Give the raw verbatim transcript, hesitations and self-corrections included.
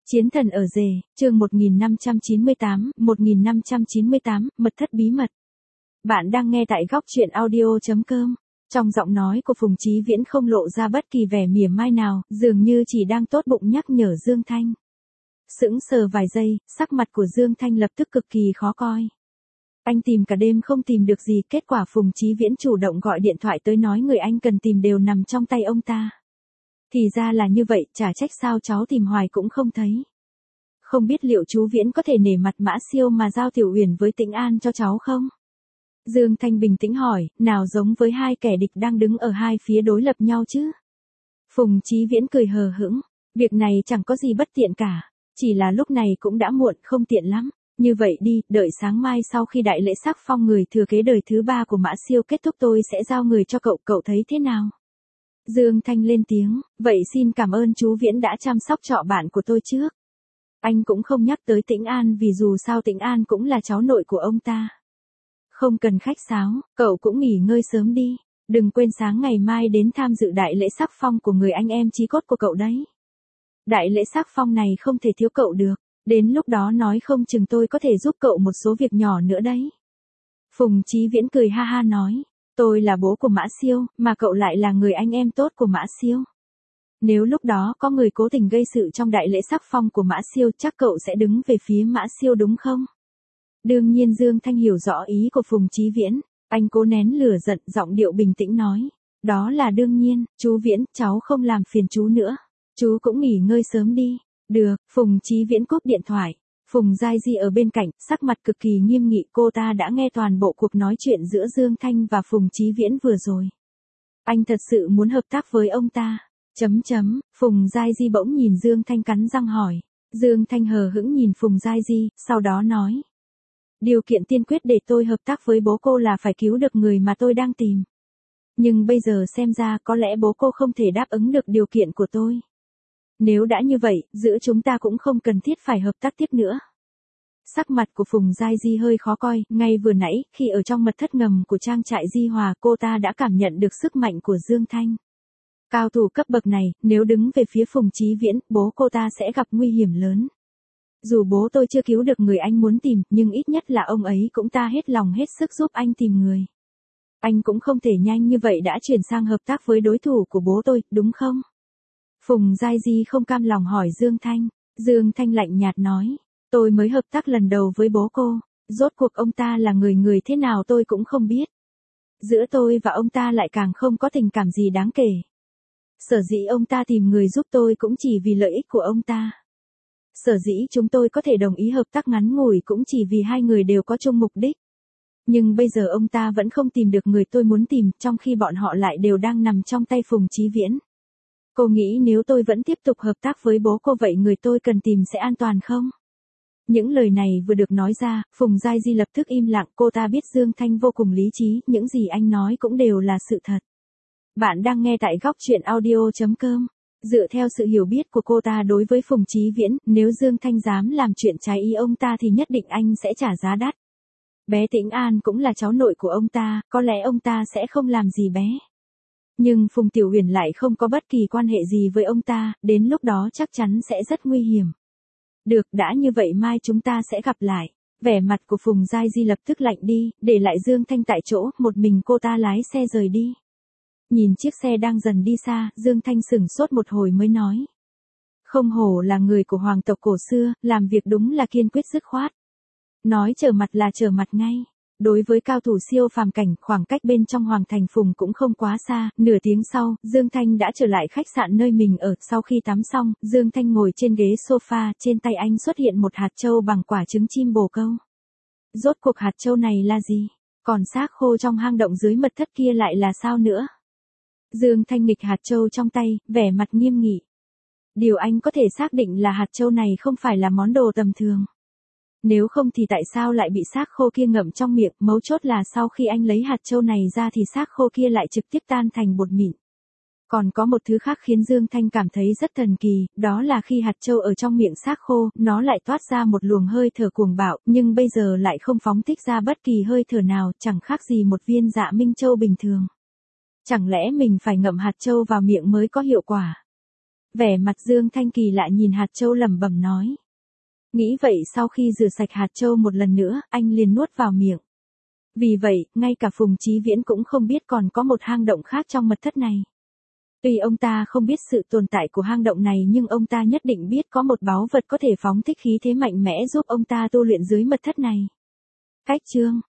Chiến thần ở rể, chương một nghìn năm trăm chín mươi tám, một nghìn năm trăm chín mươi tám, mật thất bí mật. Bạn đang nghe tại góc truyện audio chấm com. Trong giọng nói của Phùng Chí Viễn không lộ ra bất kỳ vẻ mỉa mai nào, dường như chỉ đang tốt bụng nhắc nhở Dương Thanh. Sững sờ vài giây, sắc mặt của Dương Thanh lập tức cực kỳ khó coi. Anh tìm cả đêm không tìm được gì, kết quả Phùng Chí Viễn chủ động gọi điện thoại tới nói người anh cần tìm đều nằm trong tay ông ta. Thì ra là như vậy, chả trách sao cháu tìm hoài cũng không thấy. Không biết liệu chú Viễn có thể nể mặt Mã Siêu mà giao Tiểu Uyển với Tĩnh An cho cháu không? Dương Thanh bình tĩnh hỏi, nào giống với hai kẻ địch đang đứng ở hai phía đối lập nhau chứ? Phùng Chí Viễn cười hờ hững, việc này chẳng có gì bất tiện cả, chỉ là lúc này cũng đã muộn, không tiện lắm. Như vậy đi, đợi sáng mai sau khi đại lễ sắc phong người thừa kế đời thứ ba của Mã Siêu kết thúc tôi sẽ giao người cho cậu, cậu thấy thế nào? Dương Thanh lên tiếng, vậy xin cảm ơn chú Viễn đã chăm sóc trọ bạn của tôi trước. Anh cũng không nhắc tới Tĩnh An vì dù sao Tĩnh An cũng là cháu nội của ông ta. Không cần khách sáo, cậu cũng nghỉ ngơi sớm đi. Đừng quên sáng ngày mai đến tham dự đại lễ sắc phong của người anh em chí cốt của cậu đấy. Đại lễ sắc phong này không thể thiếu cậu được. Đến lúc đó nói không chừng tôi có thể giúp cậu một số việc nhỏ nữa đấy. Phùng Chí Viễn cười ha ha nói. Tôi là bố của Mã Siêu, mà cậu lại là người anh em tốt của Mã Siêu. Nếu lúc đó có người cố tình gây sự trong đại lễ sắc phong của Mã Siêu chắc cậu sẽ đứng về phía Mã Siêu đúng không? Đương nhiên Dương Thanh hiểu rõ ý của Phùng Chí Viễn, anh cố nén lửa giận, giọng điệu bình tĩnh nói. Đó là đương nhiên, chú Viễn, cháu không làm phiền chú nữa. Chú cũng nghỉ ngơi sớm đi. Được, Phùng Chí Viễn cúp điện thoại. Phùng Giai Di ở bên cạnh, sắc mặt cực kỳ nghiêm nghị, cô ta đã nghe toàn bộ cuộc nói chuyện giữa Dương Thanh và Phùng Chí Viễn vừa rồi. Anh thật sự muốn hợp tác với ông ta. Chấm chấm, Phùng Giai Di bỗng nhìn Dương Thanh cắn răng hỏi. Dương Thanh hờ hững nhìn Phùng Giai Di, sau đó nói. Điều kiện tiên quyết để tôi hợp tác với bố cô là phải cứu được người mà tôi đang tìm. Nhưng bây giờ xem ra có lẽ bố cô không thể đáp ứng được điều kiện của tôi. Nếu đã như vậy, giữa chúng ta cũng không cần thiết phải hợp tác tiếp nữa. Sắc mặt của Phùng Giai Di hơi khó coi, ngay vừa nãy, khi ở trong mật thất ngầm của trang trại Di Hòa, cô ta đã cảm nhận được sức mạnh của Dương Thanh. Cao thủ cấp bậc này, nếu đứng về phía Phùng Chí Viễn, bố cô ta sẽ gặp nguy hiểm lớn. Dù bố tôi chưa cứu được người anh muốn tìm, nhưng ít nhất là ông ấy cũng ta hết lòng hết sức giúp anh tìm người. Anh cũng không thể nhanh như vậy đã chuyển sang hợp tác với đối thủ của bố tôi, đúng không? Phùng Giai Di không cam lòng hỏi Dương Thanh. Dương Thanh lạnh nhạt nói. Tôi mới hợp tác lần đầu với bố cô. Rốt cuộc ông ta là người người thế nào tôi cũng không biết. Giữa tôi và ông ta lại càng không có tình cảm gì đáng kể. Sở dĩ ông ta tìm người giúp tôi cũng chỉ vì lợi ích của ông ta. Sở dĩ chúng tôi có thể đồng ý hợp tác ngắn ngủi cũng chỉ vì hai người đều có chung mục đích. Nhưng bây giờ ông ta vẫn không tìm được người tôi muốn tìm, trong khi bọn họ lại đều đang nằm trong tay Phùng Chí Viễn. Cô nghĩ nếu tôi vẫn tiếp tục hợp tác với bố cô vậy người tôi cần tìm sẽ an toàn không? Những lời này vừa được nói ra, Phùng Giai Di lập tức im lặng, cô ta biết Dương Thanh vô cùng lý trí, những gì anh nói cũng đều là sự thật. Bạn đang nghe tại góc truyện audio chấm com. Dựa theo sự hiểu biết của cô ta đối với Phùng Chí Viễn, nếu Dương Thanh dám làm chuyện trái ý ông ta thì nhất định anh sẽ trả giá đắt. Bé Tĩnh An cũng là cháu nội của ông ta, có lẽ ông ta sẽ không làm gì bé. Nhưng Phùng Tiểu Uyển lại không có bất kỳ quan hệ gì với ông ta, đến lúc đó chắc chắn sẽ rất nguy hiểm. Được, đã như vậy mai chúng ta sẽ gặp lại. Vẻ mặt của Phùng Giai Di lập tức lạnh đi, để lại Dương Thanh tại chỗ, một mình cô ta lái xe rời đi. Nhìn chiếc xe đang dần đi xa, Dương Thanh sửng sốt một hồi mới nói. Không hổ là người của hoàng tộc cổ xưa, làm việc đúng là kiên quyết dứt khoát. Nói trở mặt là trở mặt ngay. Đối với cao thủ siêu phàm cảnh, khoảng cách bên trong Hoàng Thành Phùng cũng không quá xa, nửa tiếng sau, Dương Thanh đã trở lại khách sạn nơi mình ở, sau khi tắm xong, Dương Thanh ngồi trên ghế sofa, trên tay anh xuất hiện một hạt châu bằng quả trứng chim bồ câu. Rốt cuộc hạt châu này là gì? Còn xác khô trong hang động dưới mật thất kia lại là sao nữa? Dương Thanh nghịch hạt châu trong tay, vẻ mặt nghiêm nghị. Điều anh có thể xác định là hạt châu này không phải là món đồ tầm thường. Nếu không thì tại sao lại bị xác khô kia ngậm trong miệng, mấu chốt là sau khi anh lấy hạt châu này ra thì xác khô kia lại trực tiếp tan thành bột mịn. Còn có một thứ khác khiến Dương Thanh cảm thấy rất thần kỳ, đó là khi hạt châu ở trong miệng xác khô, nó lại toát ra một luồng hơi thở cuồng bạo, nhưng bây giờ lại không phóng thích ra bất kỳ hơi thở nào, chẳng khác gì một viên dạ minh châu bình thường. Chẳng lẽ mình phải ngậm hạt châu vào miệng mới có hiệu quả? Vẻ mặt Dương Thanh Kỳ lại nhìn hạt châu lẩm bẩm nói. Nghĩ vậy sau khi rửa sạch hạt châu một lần nữa, anh liền nuốt vào miệng. Vì vậy, ngay cả Phùng Chí Viễn cũng không biết còn có một hang động khác trong mật thất này. Tuy ông ta không biết sự tồn tại của hang động này nhưng ông ta nhất định biết có một báu vật có thể phóng thích khí thế mạnh mẽ giúp ông ta tu luyện dưới mật thất này. Cách chương